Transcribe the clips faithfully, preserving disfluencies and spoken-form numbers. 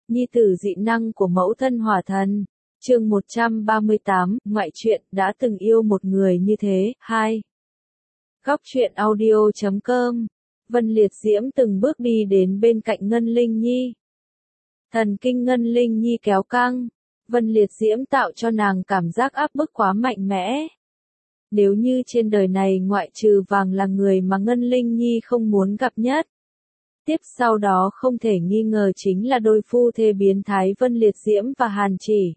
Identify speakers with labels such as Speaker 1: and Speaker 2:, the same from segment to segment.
Speaker 1: nhi tử dị năng của mẫu thân hỏa thần. Chương một trăm ba mươi tám, ngoại truyện, đã từng yêu một người như thế. hai. Góc truyện audio chấm com. Vân Liệt Diễm từng bước đi đến bên cạnh Ngân Linh Nhi. Thần kinh Ngân Linh Nhi kéo căng, Vân Liệt Diễm tạo cho nàng cảm giác áp bức quá mạnh mẽ. Nếu như trên đời này ngoại trừ Vàng là người mà Ngân Linh Nhi không muốn gặp nhất. Tiếp sau đó không thể nghi ngờ chính là đôi phu thê biến thái Vân Liệt Diễm và Hàn Chỉ.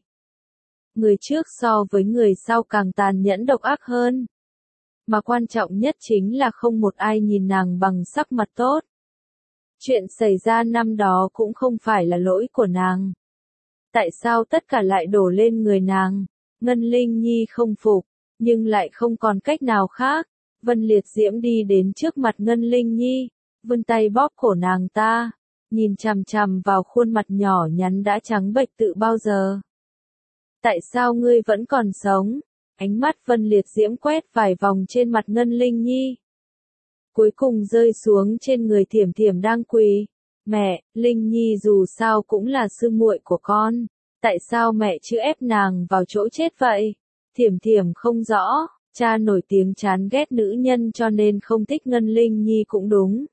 Speaker 1: Người trước so với người sau càng tàn nhẫn độc ác hơn. Mà quan trọng nhất chính là không một ai nhìn nàng bằng sắc mặt tốt. Chuyện xảy ra năm đó cũng không phải là lỗi của nàng. Tại sao tất cả lại đổ lên người nàng? Ngân Linh Nhi không phục, nhưng lại không còn cách nào khác. Vân Liệt Diễm đi đến trước mặt Ngân Linh Nhi, vươn tay bóp cổ nàng ta, nhìn chằm chằm vào khuôn mặt nhỏ nhắn đã trắng bệch từ bao giờ. Tại sao ngươi vẫn còn sống? Ánh mắt Vân Liệt Diễm quét vài vòng trên mặt Ngân Linh Nhi. Cuối cùng rơi xuống trên người Thiểm Thiểm đang quỳ. Mẹ, Linh Nhi dù sao cũng là sư muội của con. Tại sao mẹ chưa ép nàng vào chỗ chết vậy? Thiểm Thiểm không rõ, cha nổi tiếng chán ghét nữ nhân cho nên không thích Ngân Linh Nhi cũng đúng.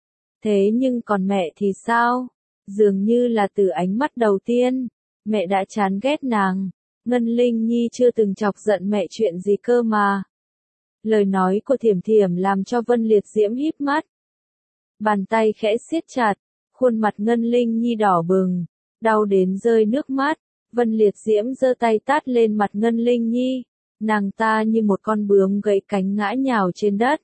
Speaker 1: Thế nhưng còn mẹ thì sao? Dường như là từ ánh mắt đầu tiên, mẹ đã chán ghét nàng. Ngân Linh Nhi chưa từng chọc giận mẹ chuyện gì cơ mà. Lời nói của Thiểm Thiểm làm cho Vân Liệt Diễm híp mắt. Bàn tay khẽ siết chặt, khuôn mặt Ngân Linh Nhi đỏ bừng, đau đến rơi nước mắt. Vân Liệt Diễm giơ tay tát lên mặt Ngân Linh Nhi, nàng ta như một con bướm gãy cánh ngã nhào trên đất.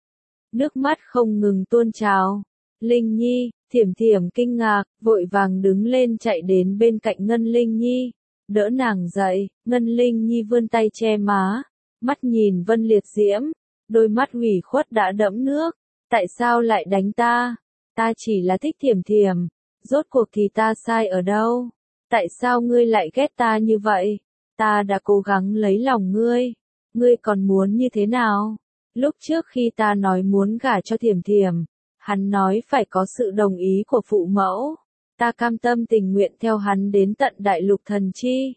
Speaker 1: Nước mắt không ngừng tuôn trào. Linh Nhi, Thiểm Thiểm kinh ngạc, vội vàng đứng lên chạy đến bên cạnh Ngân Linh Nhi, đỡ nàng dậy. Ngân Linh Nhi vươn tay che má, mắt nhìn Vân Liệt Diễm, đôi mắt ủy khuất đã đẫm nước. Tại sao lại đánh ta? Ta chỉ là thích Thiểm Thiểm, rốt cuộc thì ta sai ở đâu? Tại sao ngươi lại ghét ta như vậy? Ta đã cố gắng lấy lòng ngươi, ngươi còn muốn như thế nào? Lúc trước khi ta nói muốn gả cho Thiểm Thiểm, hắn nói phải có sự đồng ý của phụ mẫu. Ta cam tâm tình nguyện theo hắn đến tận đại lục thần chi.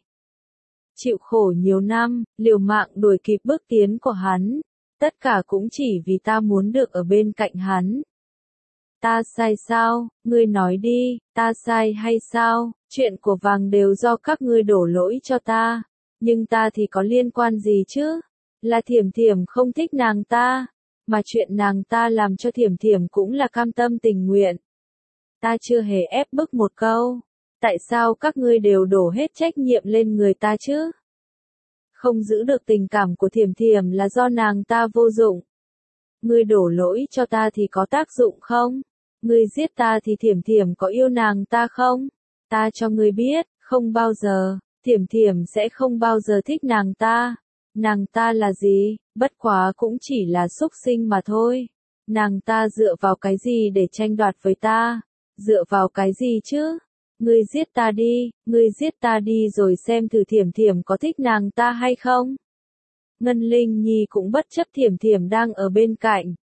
Speaker 1: Chịu khổ nhiều năm, liều mạng đuổi kịp bước tiến của hắn. Tất cả cũng chỉ vì ta muốn được ở bên cạnh hắn. Ta sai sao? Ngươi nói đi, ta sai hay sao? Chuyện của Vàng đều do các ngươi đổ lỗi cho ta. Nhưng ta thì có liên quan gì chứ? Là Thiểm Thiểm không thích nàng ta. Mà chuyện nàng ta làm cho Thiểm Thiểm cũng là cam tâm tình nguyện. Ta chưa hề ép bức một câu. Tại sao các ngươi đều đổ hết trách nhiệm lên người ta chứ? Không giữ được tình cảm của Thiểm Thiểm là do nàng ta vô dụng. Ngươi đổ lỗi cho ta thì có tác dụng không? Ngươi giết ta thì Thiểm Thiểm có yêu nàng ta không? Ta cho ngươi biết, không bao giờ, Thiểm Thiểm sẽ không bao giờ thích nàng ta. Nàng ta là gì? Bất quá cũng chỉ là súc sinh mà thôi. Nàng ta dựa vào cái gì để tranh đoạt với ta? Dựa vào cái gì chứ? Ngươi giết ta đi, ngươi giết ta đi rồi xem thử Thiểm Thiểm có thích nàng ta hay không? Ngân Linh Nhi cũng bất chấp Thiểm Thiểm đang ở bên cạnh.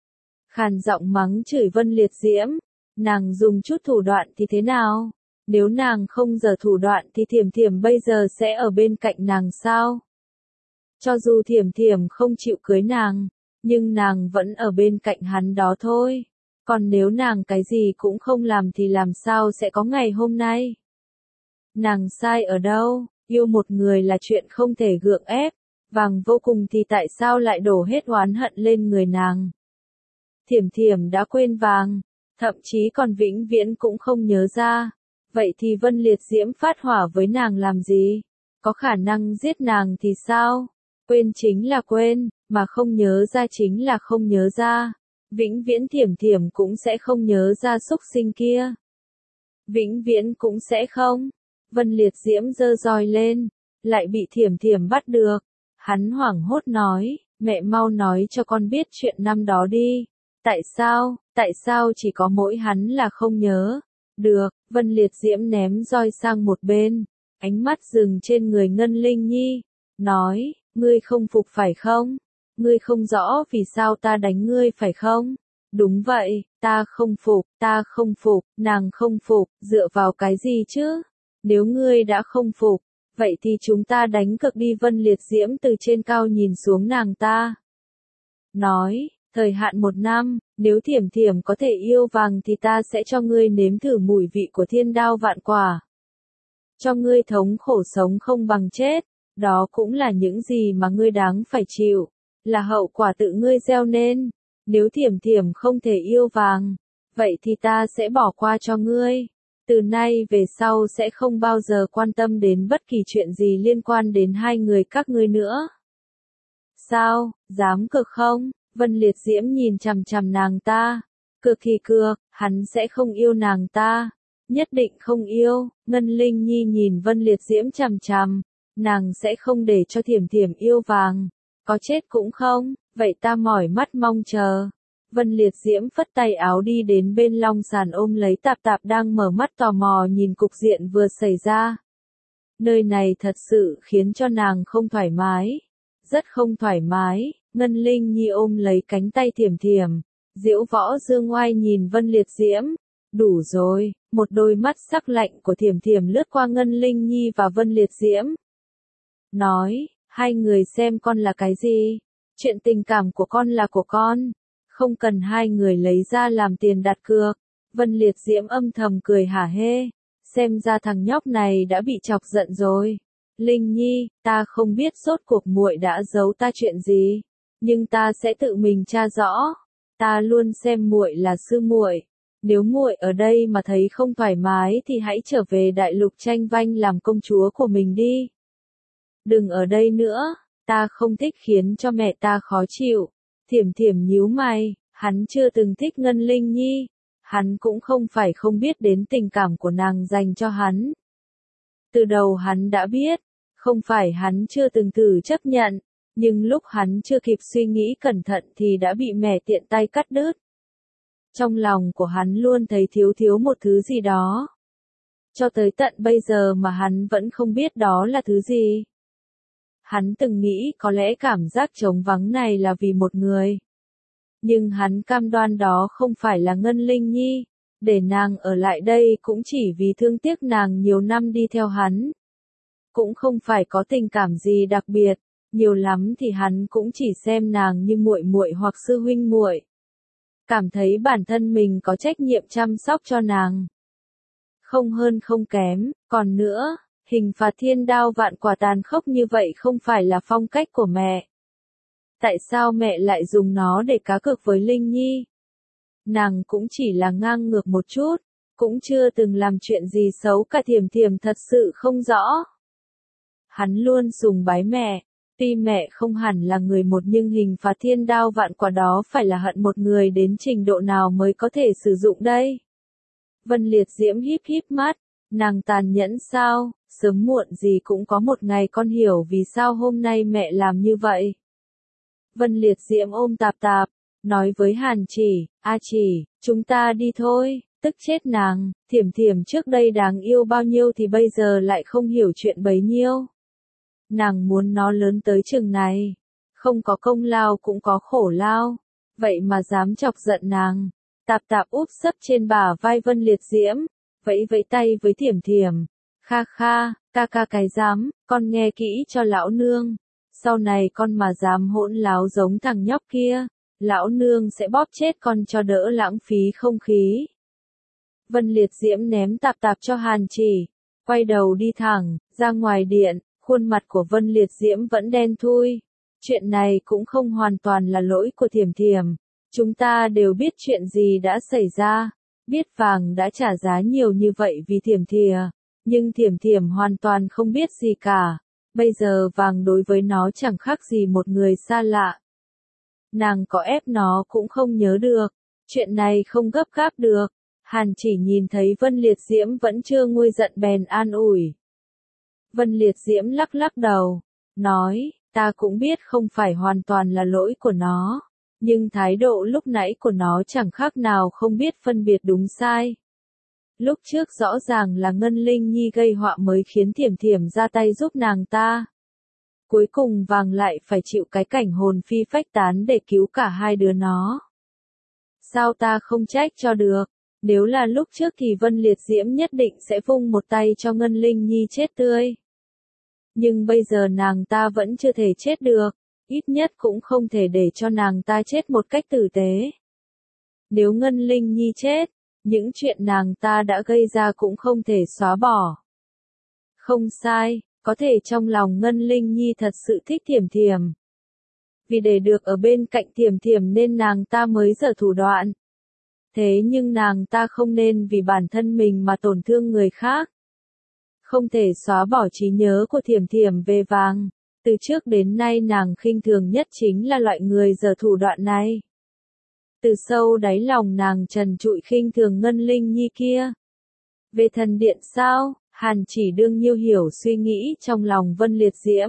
Speaker 1: Khàn giọng mắng chửi Vân Liệt Diễm. Nàng dùng chút thủ đoạn thì thế nào? Nếu nàng không giở thủ đoạn thì Thiểm Thiểm bây giờ sẽ ở bên cạnh nàng sao? Cho dù Thiểm Thiểm không chịu cưới nàng, nhưng nàng vẫn ở bên cạnh hắn đó thôi. Còn nếu nàng cái gì cũng không làm thì làm sao sẽ có ngày hôm nay? Nàng sai ở đâu? Yêu một người là chuyện không thể gượng ép. Vàng vô cùng thì tại sao lại đổ hết oán hận lên người nàng? Thiểm Thiểm đã quên Vàng, thậm chí còn vĩnh viễn cũng không nhớ ra. Vậy thì Vân Liệt Diễm phát hỏa với nàng làm gì? Có khả năng giết nàng thì sao? Quên chính là quên, mà không nhớ ra chính là không nhớ ra. Vĩnh viễn Thiểm Thiểm cũng sẽ không nhớ ra xúc sinh kia. Vĩnh viễn cũng sẽ không. Vân Liệt Diễm giơ roi lên, lại bị Thiểm Thiểm bắt được. Hắn hoảng hốt nói, mẹ mau nói cho con biết chuyện năm đó đi. Tại sao, tại sao chỉ có mỗi hắn là không nhớ? Được, Vân Liệt Diễm ném roi sang một bên, ánh mắt dừng trên người Ngân Linh Nhi, nói, ngươi không phục phải không? Ngươi không rõ vì sao ta đánh ngươi phải không? Đúng vậy, ta không phục, ta không phục, nàng không phục, dựa vào cái gì chứ? Nếu ngươi đã không phục, vậy thì chúng ta đánh cược đi. Vân Liệt Diễm từ trên cao nhìn xuống nàng ta. Nói, thời hạn một năm, nếu Thiểm Thiểm có thể yêu vàng thì ta sẽ cho ngươi nếm thử mùi vị của thiên đao vạn quả. Cho ngươi thống khổ sống không bằng chết, đó cũng là những gì mà ngươi đáng phải chịu, là hậu quả tự ngươi gieo nên. Nếu Thiểm Thiểm không thể yêu vàng, vậy thì ta sẽ bỏ qua cho ngươi. Từ nay về sau sẽ không bao giờ quan tâm đến bất kỳ chuyện gì liên quan đến hai người các ngươi nữa. Sao, dám cược không? Vân Liệt Diễm nhìn chằm chằm nàng ta. Cược thì cược, hắn sẽ không yêu nàng ta. Nhất định không yêu. Ngân Linh Nhi nhìn Vân Liệt Diễm chằm chằm. Nàng sẽ không để cho Thiểm Thiểm yêu vàng. Có chết cũng không, vậy ta mỏi mắt mong chờ. Vân Liệt Diễm phất tay áo đi đến bên long sàn ôm lấy Tạp Tạp đang mở mắt tò mò nhìn cục diện vừa xảy ra. Nơi này thật sự khiến cho nàng không thoải mái. Rất không thoải mái, Ngân Linh Nhi ôm lấy cánh tay Thiểm Thiểm. Diễu Võ Dương Oai nhìn Vân Liệt Diễm. Đủ rồi, một đôi mắt sắc lạnh của Thiểm Thiểm lướt qua Ngân Linh Nhi và Vân Liệt Diễm. Nói, hai người xem con là cái gì? Chuyện tình cảm của con là của con. Không cần hai người lấy ra làm tiền đặt cược. Vân Liệt Diễm âm thầm cười hả hê. Xem ra thằng nhóc này đã bị chọc giận rồi. Linh Nhi, ta không biết rốt cuộc muội đã giấu ta chuyện gì, nhưng ta sẽ tự mình tra rõ. Ta luôn xem muội là sư muội. Nếu muội ở đây mà thấy không thoải mái thì hãy trở về đại lục tranh vanh làm công chúa của mình đi. Đừng ở đây nữa, ta không thích khiến cho mẹ ta khó chịu. Thiểm Thiểm nhíu mày, hắn chưa từng thích Ngân Linh Nhi. Hắn cũng không phải không biết đến tình cảm của nàng dành cho hắn. Từ đầu hắn đã biết, không phải hắn chưa từng thử chấp nhận, nhưng lúc hắn chưa kịp suy nghĩ cẩn thận thì đã bị mẹ tiện tay cắt đứt. Trong lòng của hắn luôn thấy thiếu thiếu một thứ gì đó. Cho tới tận bây giờ mà hắn vẫn không biết đó là thứ gì. Hắn từng nghĩ có lẽ cảm giác trống vắng này là vì một người. Nhưng hắn cam đoan đó không phải là Ngân Linh Nhi. Để nàng ở lại đây cũng chỉ vì thương tiếc nàng nhiều năm đi theo hắn. Cũng không phải có tình cảm gì đặc biệt, nhiều lắm thì hắn cũng chỉ xem nàng như muội muội hoặc sư huynh muội. Cảm thấy bản thân mình có trách nhiệm chăm sóc cho nàng. Không hơn không kém, còn nữa, hình phạt thiên đao vạn quả tàn khốc như vậy không phải là phong cách của mẹ. Tại sao mẹ lại dùng nó để cá cược với Linh Nhi? Nàng cũng chỉ là ngang ngược một chút, cũng chưa từng làm chuyện gì xấu cả. Thiểm Thiểm thật sự không rõ. Hắn luôn sùng bái mẹ, tuy mẹ không hẳn là người một nhưng hình phạt thiên đao vạn quả đó phải là hận một người đến trình độ nào mới có thể sử dụng đây? Vân Liệt Diễm híp híp mắt, nàng tàn nhẫn sao, sớm muộn gì cũng có một ngày con hiểu vì sao hôm nay mẹ làm như vậy. Vân Liệt Diễm ôm Tạp Tạp, nói với Hàn Chỉ, A Chỉ, chúng ta đi thôi, tức chết nàng, Thiểm Thiểm trước đây đáng yêu bao nhiêu thì bây giờ lại không hiểu chuyện bấy nhiêu. Nàng muốn nó lớn tới chừng này, không có công lao cũng có khổ lao, vậy mà dám chọc giận nàng. Tạp Tạp úp sấp trên bả vai Vân Liệt Diễm, vẫy vẫy tay với Thiểm Thiểm. Kha kha, ca ca cái dám, con nghe kỹ cho lão nương. Sau này con mà dám hỗn láo giống thằng nhóc kia, lão nương sẽ bóp chết con cho đỡ lãng phí không khí. Vân Liệt Diễm ném Tạp Tạp cho Hàn Chỉ, quay đầu đi thẳng ra ngoài điện. Khuôn mặt của Vân Liệt Diễm vẫn đen thui. Chuyện này cũng không hoàn toàn là lỗi của Thiểm Thiểm. Chúng ta đều biết chuyện gì đã xảy ra. Biết vàng đã trả giá nhiều như vậy vì Thiểm Thìa. Nhưng Thiểm Thiểm hoàn toàn không biết gì cả. Bây giờ vàng đối với nó chẳng khác gì một người xa lạ. Nàng có ép nó cũng không nhớ được. Chuyện này không gấp gáp được. Hàn Chỉ nhìn thấy Vân Liệt Diễm vẫn chưa nguôi giận bèn an ủi. Vân Liệt Diễm lắc lắc đầu, nói, ta cũng biết không phải hoàn toàn là lỗi của nó, nhưng thái độ lúc nãy của nó chẳng khác nào không biết phân biệt đúng sai. Lúc trước rõ ràng là Ngân Linh Nhi gây họa mới khiến Thiểm Thiểm ra tay giúp nàng ta. Cuối cùng vàng lại phải chịu cái cảnh hồn phi phách tán để cứu cả hai đứa nó. sao ta không trách cho được. Nếu là lúc trước thì Vân Liệt Diễm nhất định sẽ vung một tay cho Ngân Linh Nhi chết tươi. Nhưng bây giờ nàng ta vẫn chưa thể chết được, ít nhất cũng không thể để cho nàng ta chết một cách tử tế. Nếu Ngân Linh Nhi chết, những chuyện nàng ta đã gây ra cũng không thể xóa bỏ. Không sai, có thể trong lòng Ngân Linh Nhi thật sự thích Thiểm Thiểm. Vì để được ở bên cạnh Thiểm Thiểm nên nàng ta mới giở thủ đoạn. Thế nhưng nàng ta không nên vì bản thân mình mà tổn thương người khác. Không thể xóa bỏ trí nhớ của Thiểm Thiểm về vàng. Từ trước đến nay nàng khinh thường nhất chính là loại người giở thủ đoạn này. Từ sâu đáy lòng nàng trần trụi khinh thường Ngân Linh Nhi kia. Về thần điện sao? Hàn Chỉ đương nhiêu hiểu suy nghĩ trong lòng Vân Liệt Diễm.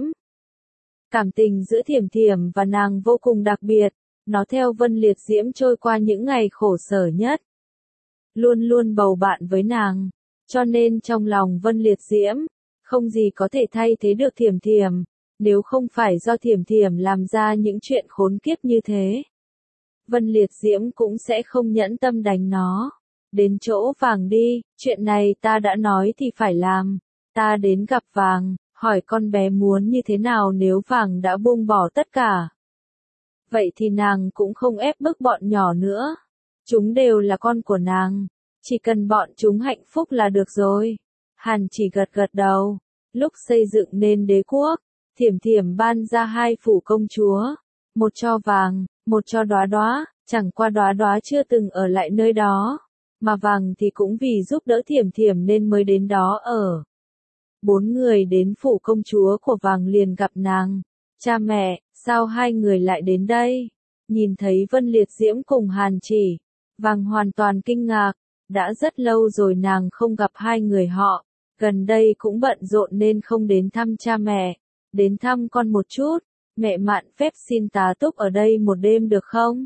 Speaker 1: Cảm tình giữa Thiểm Thiểm và nàng vô cùng đặc biệt, nó theo Vân Liệt Diễm trôi qua những ngày khổ sở nhất. Luôn luôn bầu bạn với nàng, cho nên trong lòng Vân Liệt Diễm, không gì có thể thay thế được Thiểm Thiểm, nếu không phải do Thiểm Thiểm làm ra những chuyện khốn kiếp như thế. Vân Liệt Diễm cũng sẽ không nhẫn tâm đánh nó. Đến chỗ vàng đi, chuyện này ta đã nói thì phải làm. Ta đến gặp vàng, hỏi con bé muốn như thế nào nếu vàng đã buông bỏ tất cả. Vậy thì nàng cũng không ép bức bọn nhỏ nữa. Chúng đều là con của nàng. Chỉ cần bọn chúng hạnh phúc là được rồi. Hàn Chỉ gật gật đầu. Lúc xây dựng nên đế quốc, Thiểm Thiểm ban ra hai phủ công chúa. Một cho vàng, một cho Đóa Đóa, chẳng qua Đóa Đóa chưa từng ở lại nơi đó. Mà vàng thì cũng vì giúp đỡ Thiểm Thiểm nên mới đến đó ở. Bốn người đến phủ công chúa của vàng liền gặp nàng. Cha mẹ, sao hai người lại đến đây? Nhìn thấy Vân Liệt Diễm cùng Hàn Chỉ, vàng hoàn toàn kinh ngạc. Đã rất lâu rồi nàng không gặp hai người họ. Gần đây cũng bận rộn nên không đến thăm cha mẹ. Đến thăm con một chút. Mẹ mạn phép xin tá túc ở đây một đêm được không?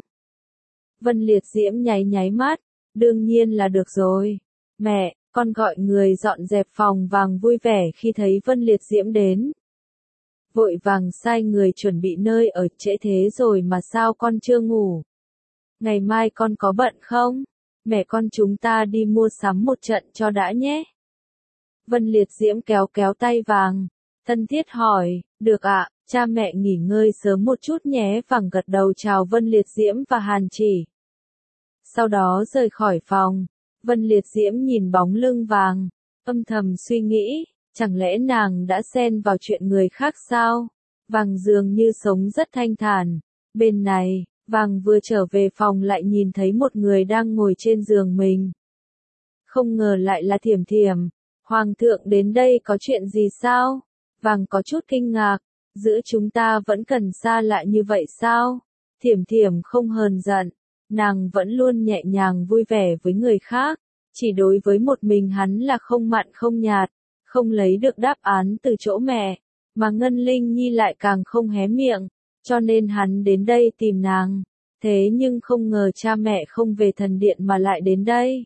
Speaker 1: Vân Liệt Diễm nháy nháy mắt. Đương nhiên là được rồi. Mẹ, con gọi người dọn dẹp phòng. Vàng vui vẻ khi thấy Vân Liệt Diễm đến. Vội vàng sai người chuẩn bị nơi ở. Trễ thế rồi mà sao con chưa ngủ? Ngày mai con có bận không? Mẹ con chúng ta đi mua sắm một trận cho đã nhé. Vân Liệt Diễm kéo kéo tay vàng. Thân thiết hỏi, được ạ, cha mẹ nghỉ ngơi sớm một chút nhé. Vàng gật đầu chào Vân Liệt Diễm và Hàn Chỉ. Sau đó rời khỏi phòng. Vân Liệt Diễm nhìn bóng lưng vàng. Âm thầm suy nghĩ, chẳng lẽ nàng đã xen vào chuyện người khác sao? Vàng dường như sống rất thanh thản. Bên này, vàng vừa trở về phòng lại nhìn thấy một người đang ngồi trên giường mình. Không ngờ lại là Thiểm Thiểm. Hoàng thượng đến đây có chuyện gì sao? Vàng có chút kinh ngạc. Giữa chúng ta vẫn cần xa lạ như vậy sao? Thiểm Thiểm không hờn giận. Nàng vẫn luôn nhẹ nhàng vui vẻ với người khác. Chỉ đối với một mình hắn là không mặn không nhạt. Không lấy được đáp án từ chỗ mẹ. Mà Ngân Linh Nhi lại càng không hé miệng. Cho nên hắn đến đây tìm nàng. Thế nhưng không ngờ cha mẹ không về thần điện mà lại đến đây.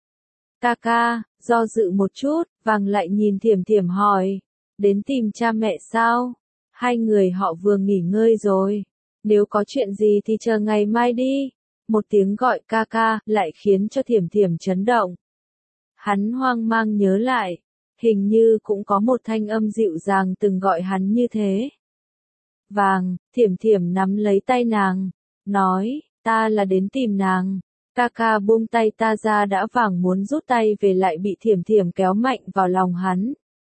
Speaker 1: Ca ca, do dự một chút, vàng lại nhìn Thiểm Thiểm hỏi. Đến tìm cha mẹ sao? Hai người họ vừa nghỉ ngơi rồi. Nếu có chuyện gì thì chờ ngày mai đi. Một tiếng gọi ca ca lại khiến cho Thiểm Thiểm chấn động. Hắn hoang mang nhớ lại. Hình như cũng có một thanh âm dịu dàng từng gọi hắn như thế. Vàng, Thiểm Thiểm nắm lấy tay nàng. Nói, ta là đến tìm nàng. Ca ca buông tay ta ra đã. Vàng muốn rút tay về lại bị Thiểm Thiểm kéo mạnh vào lòng hắn.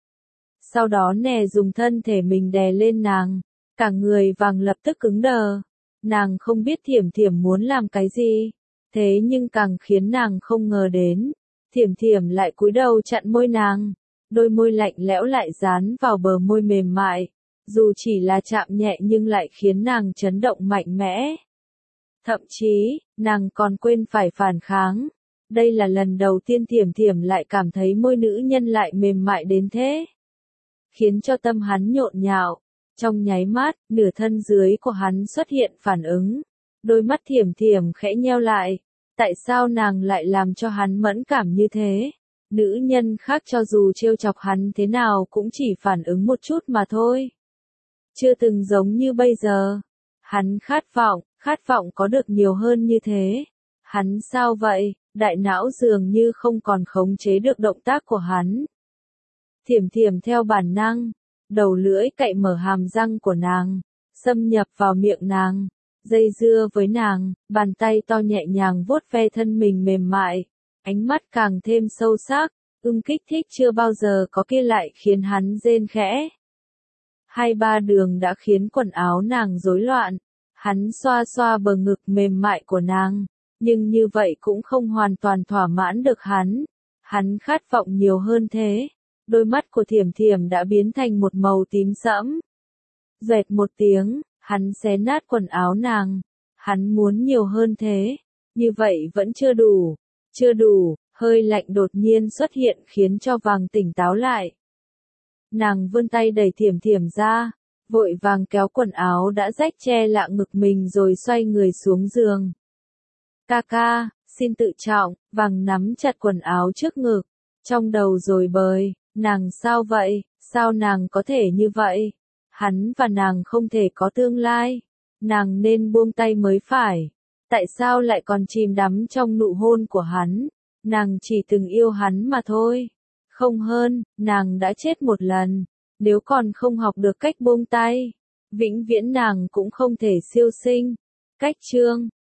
Speaker 1: Sau đó nè dùng thân thể mình đè lên nàng. Cả người vàng lập tức cứng đờ. Nàng không biết Thiểm Thiểm muốn làm cái gì. Thế nhưng càng khiến nàng không ngờ đến. Thiểm Thiểm lại cúi đầu chặn môi nàng. Đôi môi lạnh lẽo lại dán vào bờ môi mềm mại. Dù chỉ là chạm nhẹ nhưng lại khiến nàng chấn động mạnh mẽ. Thậm chí, nàng còn quên phải phản kháng. Đây là lần đầu tiên Thiểm Thiểm lại cảm thấy môi nữ nhân lại mềm mại đến thế. Khiến cho tâm hắn nhộn nhạo. Trong nháy mắt, nửa thân dưới của hắn xuất hiện phản ứng. Đôi mắt Thiểm Thiểm khẽ nheo lại. Tại sao nàng lại làm cho hắn mẫn cảm như thế? Nữ nhân khác cho dù trêu chọc hắn thế nào cũng chỉ phản ứng một chút mà thôi. Chưa từng giống như bây giờ. Hắn khát vọng, khát vọng có được nhiều hơn như thế. Hắn sao vậy? Đại não dường như không còn khống chế được động tác của hắn. Thiểm thiểm theo bản năng, đầu lưỡi cạy mở hàm răng của nàng, xâm nhập vào miệng nàng, dây dưa với nàng, bàn tay to nhẹ nhàng vuốt ve thân mình mềm mại, ánh mắt càng thêm sâu sắc, ưng kích thích chưa bao giờ có kia lại khiến hắn rên khẽ. Hai ba đường đã khiến quần áo nàng rối loạn, hắn xoa xoa bờ ngực mềm mại của nàng, nhưng như vậy cũng không hoàn toàn thỏa mãn được hắn, hắn khát vọng nhiều hơn thế. Đôi mắt của Thiểm Thiểm đã biến thành một màu tím sẫm. Dẹt một tiếng, hắn xé nát quần áo nàng. Hắn muốn nhiều hơn thế. Như vậy vẫn chưa đủ. Chưa đủ, hơi lạnh đột nhiên xuất hiện khiến cho Vàng tỉnh táo lại. Nàng vươn tay đẩy Thiểm Thiểm ra, vội vàng kéo quần áo đã rách che lạ ngực mình rồi xoay người xuống giường. Ca ca, xin tự trọng, Vàng nắm chặt quần áo trước ngực, trong đầu rồi bời. Nàng sao vậy, sao nàng có thể như vậy? Hắn và nàng không thể có tương lai. Nàng nên buông tay mới phải. Tại sao lại còn chìm đắm trong nụ hôn của hắn? Nàng chỉ từng yêu hắn mà thôi. Không hơn, nàng đã chết một lần. Nếu còn không học được cách buông tay, vĩnh viễn nàng cũng không thể siêu sinh. Cách chương